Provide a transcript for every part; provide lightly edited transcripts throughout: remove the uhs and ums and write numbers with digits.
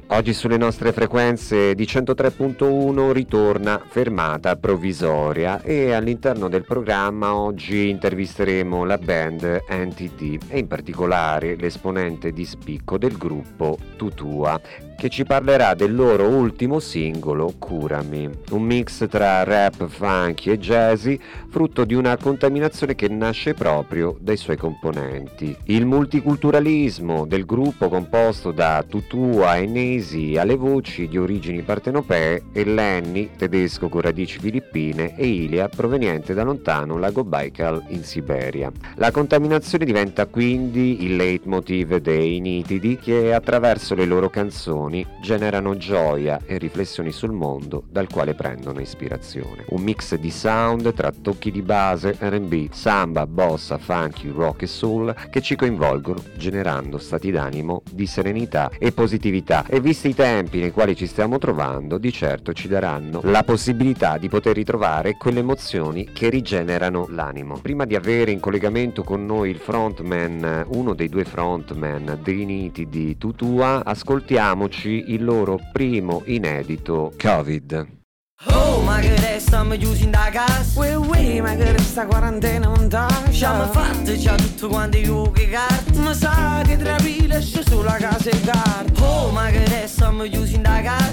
Oggi sulle nostre frequenze di 103.1 ritorna Fermata Provvisoria e all'interno del programma oggi intervisteremo la band NTD e in particolare l'esponente di spicco del gruppo Tutua, che ci parlerà del loro ultimo singolo Curami, un mix tra rap, funky e jazzy, frutto di una contaminazione che nasce proprio dai suoi componenti. Il multiculturalismo del gruppo, composto da Tutua e Nesi alle voci di origini partenopee e Lenny, tedesco con radici filippine, e Ilia, proveniente da lontano lago Baikal in Siberia. La contaminazione diventa quindi il leitmotiv dei Nitidi, che attraverso le loro canzoni generano gioia e riflessioni sul mondo dal quale prendono ispirazione. Un mix di sound tra tocchi di base, R&B, samba, bossa, funky, rock e soul che ci coinvolgono, generando stati d'animo di serenità e positività, e visti i tempi nei quali ci stiamo trovando, di certo ci daranno la possibilità di poter ritrovare quelle emozioni che rigenerano l'animo. Prima di avere in collegamento con noi il frontman, uno dei due frontman dei Nitidi Tutua, ascoltiamoci il loro primo inedito, Covid. Oh, ma che restiamo chiusi in da casa? Ma che resta quarantena non tascia. Ci hanno fatto già tutto quanto io che carta. Ma sa che trapila esce sulla casa e carta. Oh, ma che restiamo chiusi in da casa?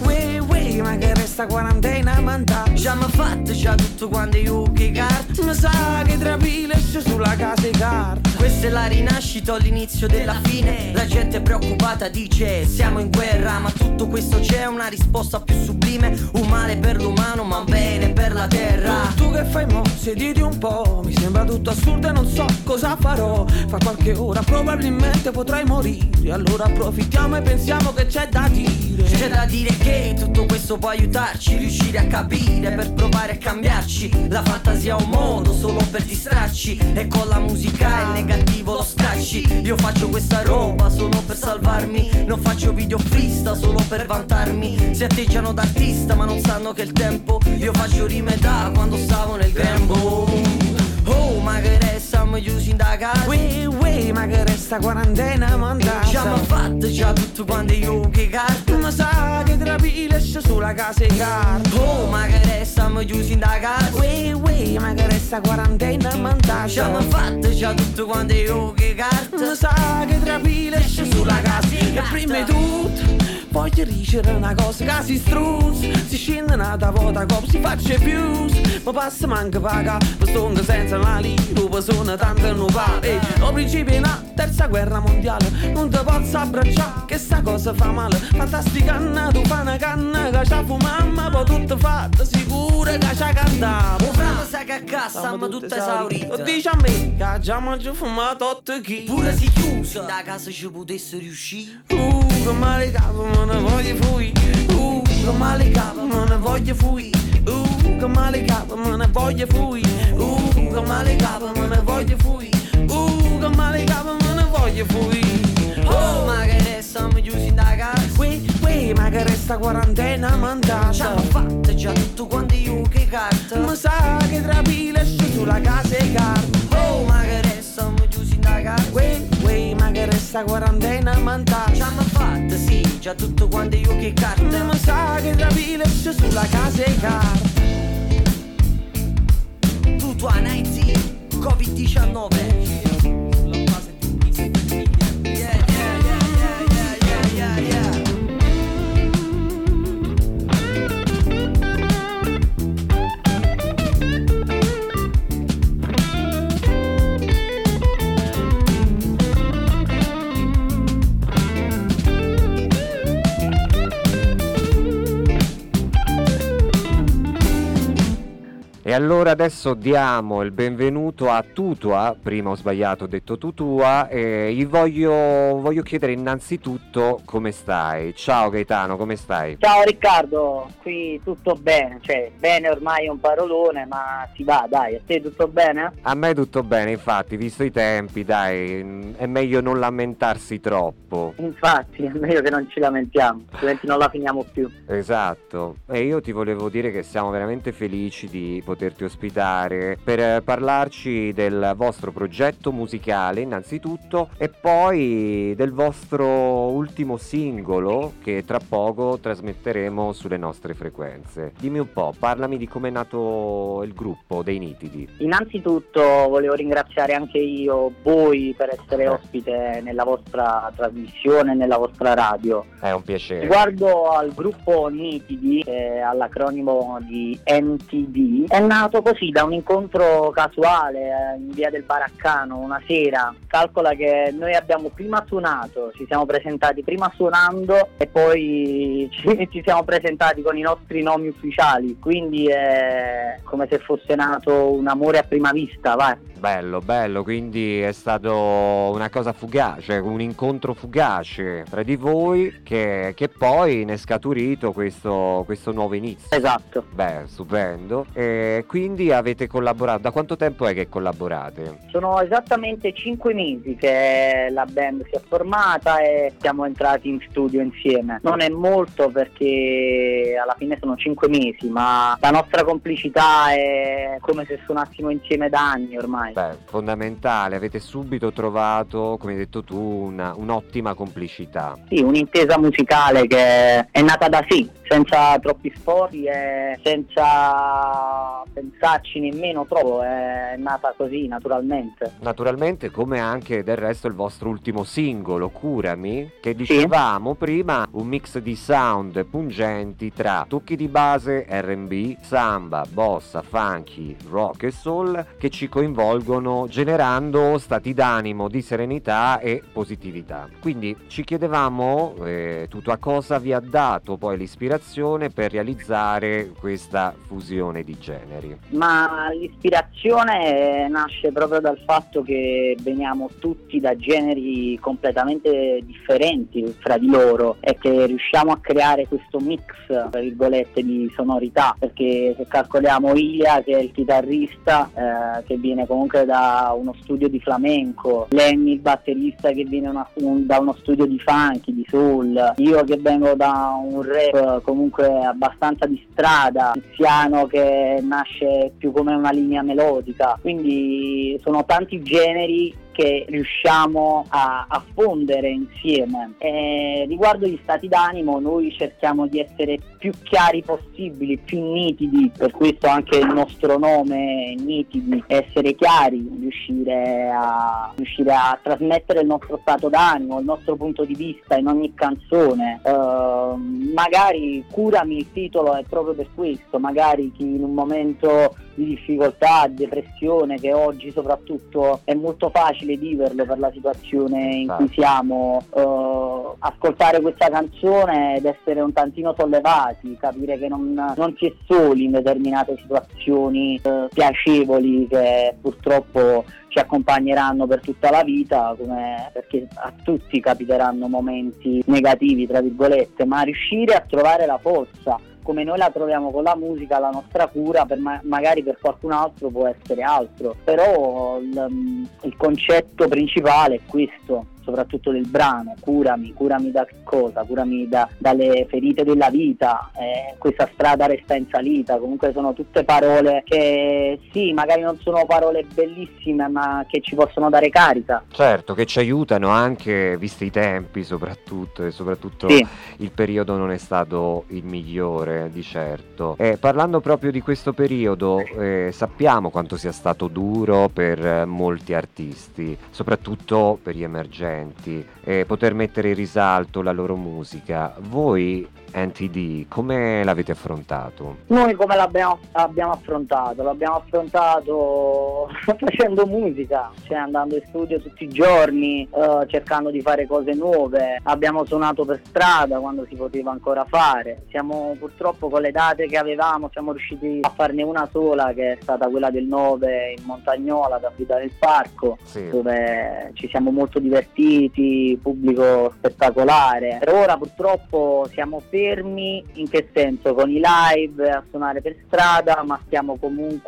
Ma che resta quarantena non tascia. Ci hanno fatto già tutto quanto io che carta. Ma sa che trapila esce sulla casa e carta. Questa è la rinascita o l'inizio della fine. La gente è preoccupata, dice siamo in guerra, ma tutto questo c'è una risposta più sublime. Un male per l'umano ma un bene per la terra. Tu che fai mo? Sediti un po'. Mi sembra tutto assurdo e non so cosa farò. Fra qualche ora probabilmente potrai morire. Allora approfittiamo e pensiamo che c'è da dire. C'è da dire che tutto questo può aiutarci, riuscire a capire, per provare a cambiarci. La fantasia è un modo solo per distrarci, e con la musica il negativo lo scacci. Io faccio questa roba solo per salvarmi, non faccio video frista solo per vantarmi. Si atteggiano d'artista ma non sanno che il tempo, io faccio rime da quando stavo nel grembo. Oh, ma che restiamo chiusi in da casa. Ma che resta quarantena non tascia. Ci hanno fatto già tutto quanto io che carta. Ma sa che trapila esce sulla casa e carta. Oh, ma che restiamo chiusi in da casa. Ma che resta quarantena non tascia. Ci hanno fatto già tutto quanto io che carta. Ma sa che trapila esce sulla casa e carta. E prima di tutto voglio dicere una cosa, che si struzza, si scende una volta, cop si faccia più. Ma passa manca paga, per stonga senza una lira, sono tante non vale. Lo principio è una terza guerra mondiale, non ti posso abbracciare, che sta cosa fa male. Fantastica canna, tu fai una canna, che c'ha fumamma, poi tutto fatto, sicuro che c'ha cantato. Oh, frate sa che a casa, siamo tutte esaurite. Lo dici a me, che già mangio fumato 8 kg. Pure si chiusa, da casa ci potesse riuscire. Che male capo, me ne voglio fuori. Che male capo, me ne voglio fuori. Che male capo, me ne voglio fuori. Che male capo, me ne voglio fuori. Che male capo, me ne voglio fuori. Oh, ma che restiamo chiusi in da casa. Ma che resta quarantena non Ci tascia. hanno fatto già tutto quanto io che carta. Ma sa che trapila esce sulla casa e carta. Oh, ma che restiamo chiusi in da casa. Ma che resta quarantena non Ci tascia. hanno fatto sì, già tutto quanto io che carta. Ma sa che trapila esce sulla casa e carta. Tutto a 19, Covid-19. E allora adesso diamo il benvenuto a Tutua. Prima ho sbagliato, ho detto Tutua, e gli voglio chiedere innanzitutto come stai. Ciao Gaetano, come stai? Ciao Riccardo, qui tutto bene, cioè bene ormai è un parolone, ma si va, dai, a te tutto bene? A me tutto bene, infatti, visto i tempi, dai, è meglio non lamentarsi troppo. Infatti è meglio che non ci lamentiamo, altrimenti non la finiamo più. Esatto, e io ti volevo dire che siamo veramente felici di poter poterti ospitare per parlarci del vostro progetto musicale innanzitutto e poi del vostro ultimo singolo che tra poco trasmetteremo sulle nostre frequenze. Dimmi un po', parlami di come è nato il gruppo dei Nitidi. Innanzitutto volevo ringraziare anche io voi per essere ospite nella vostra trasmissione, nella vostra radio. È un piacere. Riguardo al gruppo Nitidi, all'acronimo di NTD, è nato così da un incontro casuale in via del Baraccano una sera. Calcola che noi abbiamo prima suonato, ci siamo presentati prima suonando e poi ci siamo presentati con i nostri nomi ufficiali, quindi è come se fosse nato un amore a prima vista, vai. Bello, quindi è stato una cosa fugace, un incontro fugace tra di voi che poi ne è scaturito questo nuovo inizio. Esatto. Beh, stupendo. E quindi avete collaborato, da quanto tempo è che collaborate? Sono esattamente 5 mesi che la band si è formata e siamo entrati in studio insieme. Non è molto perché alla fine sono 5 mesi, ma la nostra complicità è come se suonassimo insieme da anni ormai. Beh, fondamentale, avete subito trovato, come hai detto tu, un'ottima complicità. Sì, un'intesa musicale che è nata da sé, senza troppi sforzi e senza pensarci nemmeno troppo, è nata così naturalmente. Naturalmente, come anche del resto il vostro ultimo singolo, Curami, che dicevamo prima, un mix di sound pungenti tra tocchi di base, R&B, samba, bossa, funky, rock e soul che ci coinvolgono generando stati d'animo di serenità e positività. Quindi ci chiedevamo tutto a cosa vi ha dato poi l'ispirazione per realizzare questa fusione di generi. Ma l'ispirazione nasce proprio dal fatto che veniamo tutti da generi completamente differenti fra di loro e che riusciamo a creare questo mix, tra virgolette, di sonorità, perché se calcoliamo Ilia, che è il chitarrista, che viene comunque da uno studio di flamenco, Lenny il batterista che viene da uno studio di funky, di soul, io che vengo da un rap comunque abbastanza di strada, Tiziano che nasce più come una linea melodica, quindi sono tanti generi che riusciamo a fondere insieme. Riguardo gli stati d'animo, noi cerchiamo di essere più chiari possibili, più nitidi, per questo anche il nostro nome Nitidi, essere chiari, riuscire a trasmettere il nostro stato d'animo, il nostro punto di vista in ogni canzone. Magari Curami, il titolo è proprio per questo, magari chi in un momento di difficoltà, depressione, che oggi soprattutto è molto facile viverlo per la situazione in cui siamo, ascoltare questa canzone ed essere un tantino sollevati, capire che non si è soli in determinate situazioni piacevoli che purtroppo ci accompagneranno per tutta la vita, perché a tutti capiteranno momenti negativi, tra virgolette, ma riuscire a trovare la forza come noi la troviamo con la musica, la nostra cura, magari per qualcun altro può essere altro, però il concetto principale è questo, soprattutto del brano, curami da che cosa? Curami dalle ferite della vita, questa strada resta in salita, comunque sono tutte parole che sì, magari non sono parole bellissime, ma che ci possono dare carica. Certo, che ci aiutano anche, visti i tempi soprattutto, e soprattutto sì. Il periodo non è stato il migliore, di certo. Parlando proprio di questo periodo, sappiamo quanto sia stato duro per molti artisti, soprattutto per gli emergenti, poter mettere in risalto la loro musica. Voi NTD come l'avete affrontato? Noi come l'abbiamo affrontato? L'abbiamo affrontato facendo musica, cioè andando in studio tutti i giorni, cercando di fare cose nuove. Abbiamo suonato per strada quando si poteva ancora fare. Siamo purtroppo, con le date che avevamo, siamo riusciti a farne una sola, che è stata quella del 9 in Montagnola, da Vita del Parco, sì, dove ci siamo molto divertiti, pubblico spettacolare. Per ora purtroppo siamo fermi, in che senso? Con i live a suonare per strada, ma stiamo comunque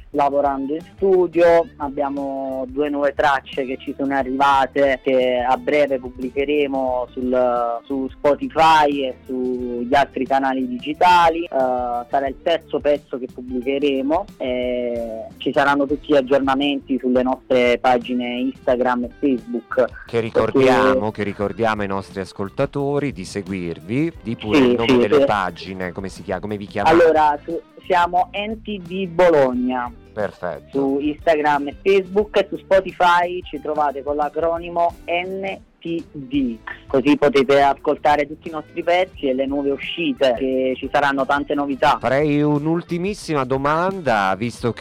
lavorando in studio, abbiamo 2 nuove tracce che ci sono arrivate, che a breve pubblicheremo su Spotify e sugli altri canali digitali. Sarà il terzo pezzo che pubblicheremo e ci saranno tutti gli aggiornamenti sulle nostre pagine Instagram e Facebook, che ricordiamo ai nostri ascoltatori di seguirvi, di pure il nome delle pagine, come vi chiamate? Allora, siamo NTD Bologna. Perfetto. Su Instagram e Facebook, e su Spotify ci trovate con l'acronimo NTD, così potete ascoltare tutti i nostri pezzi e le nuove uscite, che ci saranno tante novità. Farei un'ultimissima domanda, visto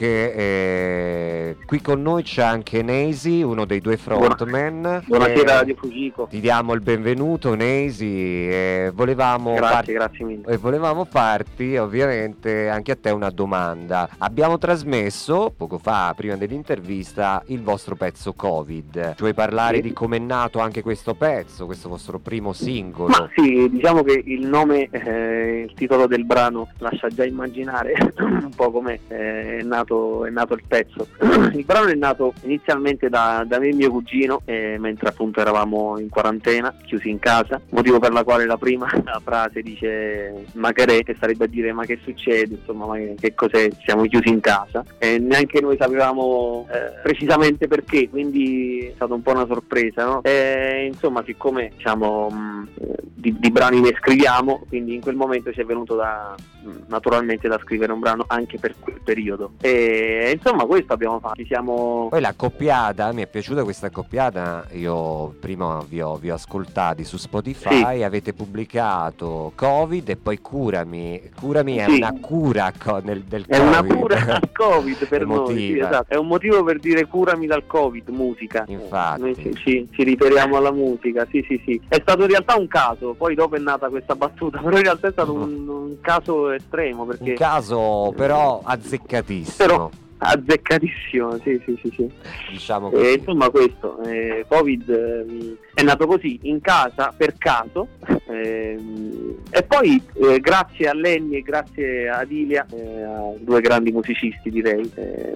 che qui con noi c'è anche Neisi, uno dei 2 frontman. Buonasera Radio Fujiko. Ti diamo il benvenuto, Neisi, grazie mille. E volevamo farti ovviamente anche a te una domanda. Abbiamo trasmesso poco fa, prima dell'intervista, il vostro pezzo Covid. Ci vuoi parlare di com'è nato anche questo pezzo, questo vostro primo singolo? Ma sì, diciamo che il nome, il titolo del brano lascia già immaginare un po' come è nato il pezzo. Il brano è nato inizialmente da me e mio cugino, mentre appunto eravamo in quarantena, chiusi in casa, motivo per la quale la frase dice ma che sarebbe a dire ma che succede, insomma, ma che cos'è, siamo chiusi in casa. Neanche noi sapevamo precisamente perché, quindi è stata un po' una sorpresa, no? Insomma, siccome diciamo di brani ne scriviamo, quindi in quel momento ci è venuto naturalmente da scrivere un brano anche per quel periodo, e insomma questo abbiamo fatto. Poi l'accoppiata, mi è piaciuta questa accoppiata, io prima vi ho ascoltati su Spotify, sì. Avete pubblicato Covid e poi Curami è sì. Una cura del Covid. È una cura al Covid per noi, sì, esatto. È un motivo per dire curami dal Covid, musica. Infatti. Noi ci riferiamo alla musica, sì. È stato in realtà un caso, poi dopo è nata questa battuta, però in realtà è stato un caso estremo, perché un caso però azzeccatissimo. Azzeccatissimo, sì. Diciamo così. Insomma questo, Covid è nato così, in casa, per caso, e poi grazie a Lenny e grazie ad Ilia, a 2 grandi musicisti direi,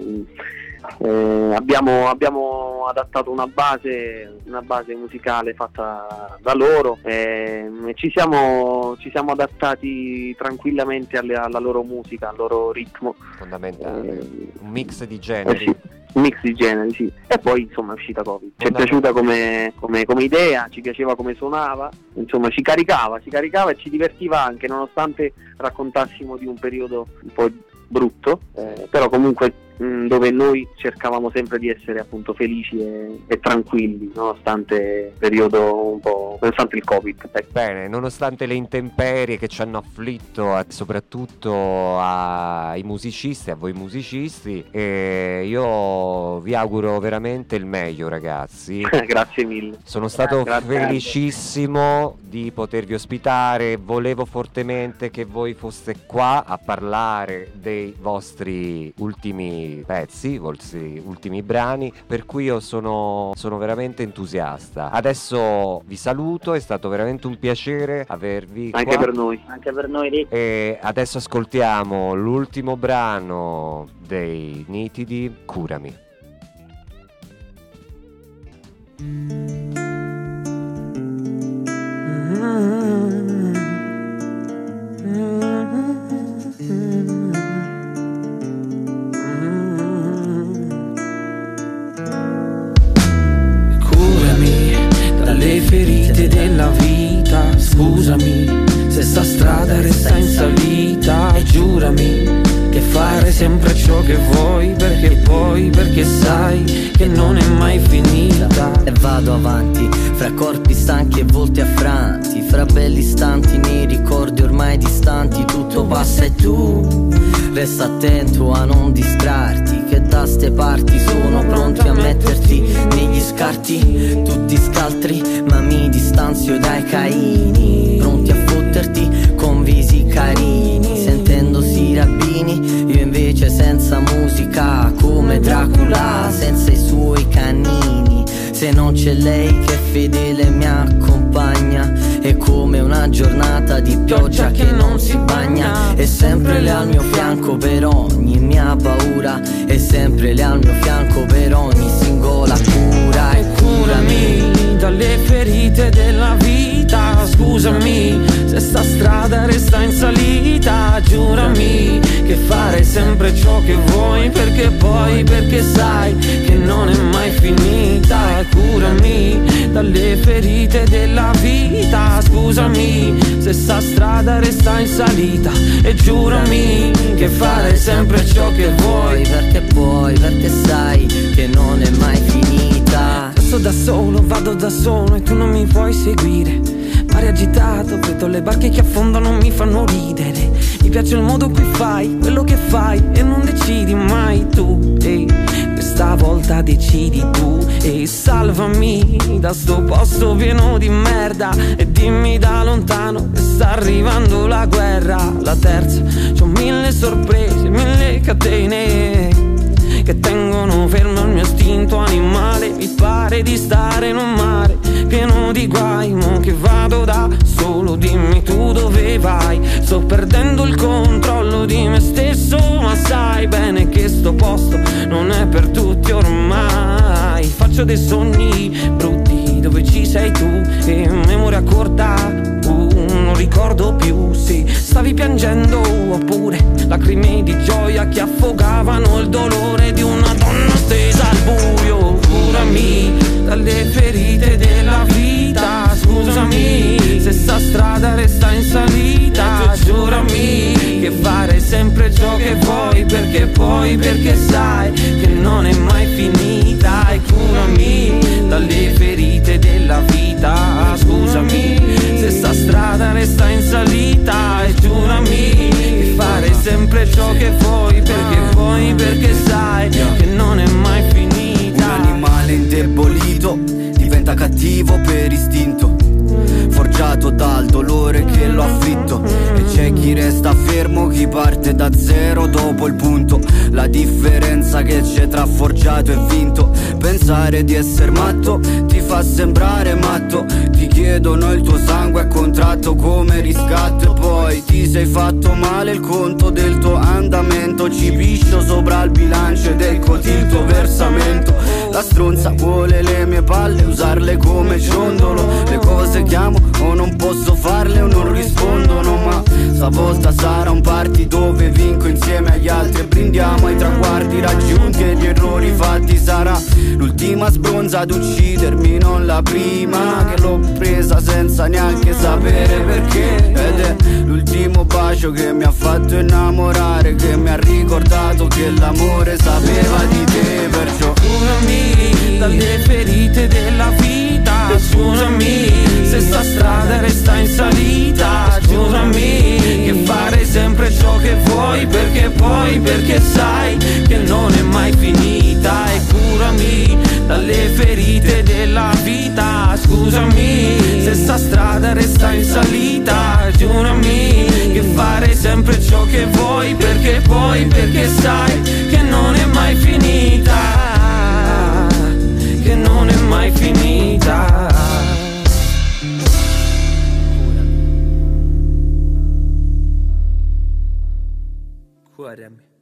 abbiamo adattato una base musicale fatta da loro, e ci siamo adattati tranquillamente alla loro musica, al loro ritmo fondamentale, un mix di generi. Un mix di generi, sì. E poi insomma è uscita Covid. Ci è piaciuta come idea, ci piaceva come suonava, insomma ci caricava e ci divertiva anche, nonostante raccontassimo di un periodo un po' brutto, però comunque dove noi cercavamo sempre di essere appunto felici e tranquilli, nonostante il periodo nonostante il Covid. Bene, nonostante le intemperie che ci hanno afflitto soprattutto ai musicisti, a voi musicisti, io vi auguro veramente il meglio, ragazzi. Grazie mille. Sono stato felicissimo di potervi ospitare, volevo fortemente che voi foste qua a parlare dei vostri ultimi pezzi, i vostri ultimi brani, per cui io sono veramente entusiasta. Adesso vi saluto, è stato veramente un piacere avervi anche qua. Anche per noi Rick. E adesso ascoltiamo l'ultimo brano dei Nitidi, Curami. Le ferite della vita, scusami se sta strada resta in salita, e giurami che fare sempre ciò che vuoi, perché sai che non è mai finita. E vado avanti, fra corpi stanchi e volti affranti, fra belli istanti nei ricordi ormai distanti, tutto passa e tu resta attento a non distrarti, che da ste parti sono pronti a metterti negli scarti, tutti scaltri, ma mi distanzio dai Caini, pronti a fotterti con visi carini, sentendosi rabbini, io invece senza musica, come Dracula senza i suoi canini. Se non c'è lei che fedele mi accompagna, è come una giornata di pioggia che non si bagna, e è sempre lì al mio fianco per ogni mia paura, è sempre lì al mio fianco per ogni singola cura. E curami dalle ferite della vita, scusami se sta strada resta in salita, giurami che farai sempre ciò che vuoi, perché poi, perché sai che non è mai finita. E curami dalle ferite della vita, scusami se sta strada resta in salita, e giurami che farai sempre ciò che vuoi, perché poi, perché sai che non è mai finita. Passo da solo, vado da solo e tu non mi puoi seguire. Mare agitato, vedo le barche che affondano, mi fanno ridere. Mi piace il modo in cui fai quello che fai e non decidi mai tu. E questa volta decidi tu. E salvami da sto posto pieno di merda, e dimmi da lontano che sta arrivando la guerra. La terza, c'ho 1000 sorprese, 1000 catene che tengono fermo il mio istinto animale. Mi pare di stare in un mare pieno di guai, mo che vado da solo, dimmi tu dove vai. Sto perdendo il controllo di me stesso, ma sai bene che sto posto non è per tutti ormai. Faccio dei sogni brutti dove ci sei tu, e memoria corta, non ricordo più se stavi piangendo oppure lacrime di gioia che affogavano il dolore di una donna stesa al buio. Curami dalle ferite della vita, scusami se sta strada resta in salita, giurami che fare sempre ciò che vuoi, perché poi, perché sai che non è mai finita. E curami dalle ferite della vita, scusami se sta strada resta in salita, e giurami che fare sempre ciò che vuoi, perché poi, perché sai che non è mai finita. Un animale indebolito diventa cattivo per istinto, forgiato dal dolore che lo ha afflitto. E c'è chi resta fermo, chi parte da zero dopo il punto. La differenza che c'è tra forgiato e vinto. Pensare di essere matto ti fa sembrare matto. Ti chiedono il tuo sangue a contratto come riscatto, e poi ti sei fatto male il conto del tuo andamento. Ci piscio sopra il bilancio ed eccoti il tuo versamento. La stronza vuole le mie palle, usarle come ciondolo. Le cose che amo o non posso farle o non rispondono, ma stavolta sarà un party dove vinco insieme agli altri e brindiamo ai traguardi raggiunti e gli errori fatti. Sarà l'ultima sbronza ad uccidermi, non la prima, che l'ho presa senza neanche sapere perché. Ed è l'ultimo bacio che mi ha fatto innamorare, che mi ha ricordato che l'amore sapeva di te. Perciò curami dalle ferite della vita, scusami se sta strada resta in salita, giurami che fare sempre ciò che vuoi, perché poi, perché sai che non è mai finita. E curami dalle ferite della vita, scusami se sta strada resta in salita, giurami che fare sempre ciò che vuoi, perché poi, perché sai che non è mai finita, che non è mai finita. Curami.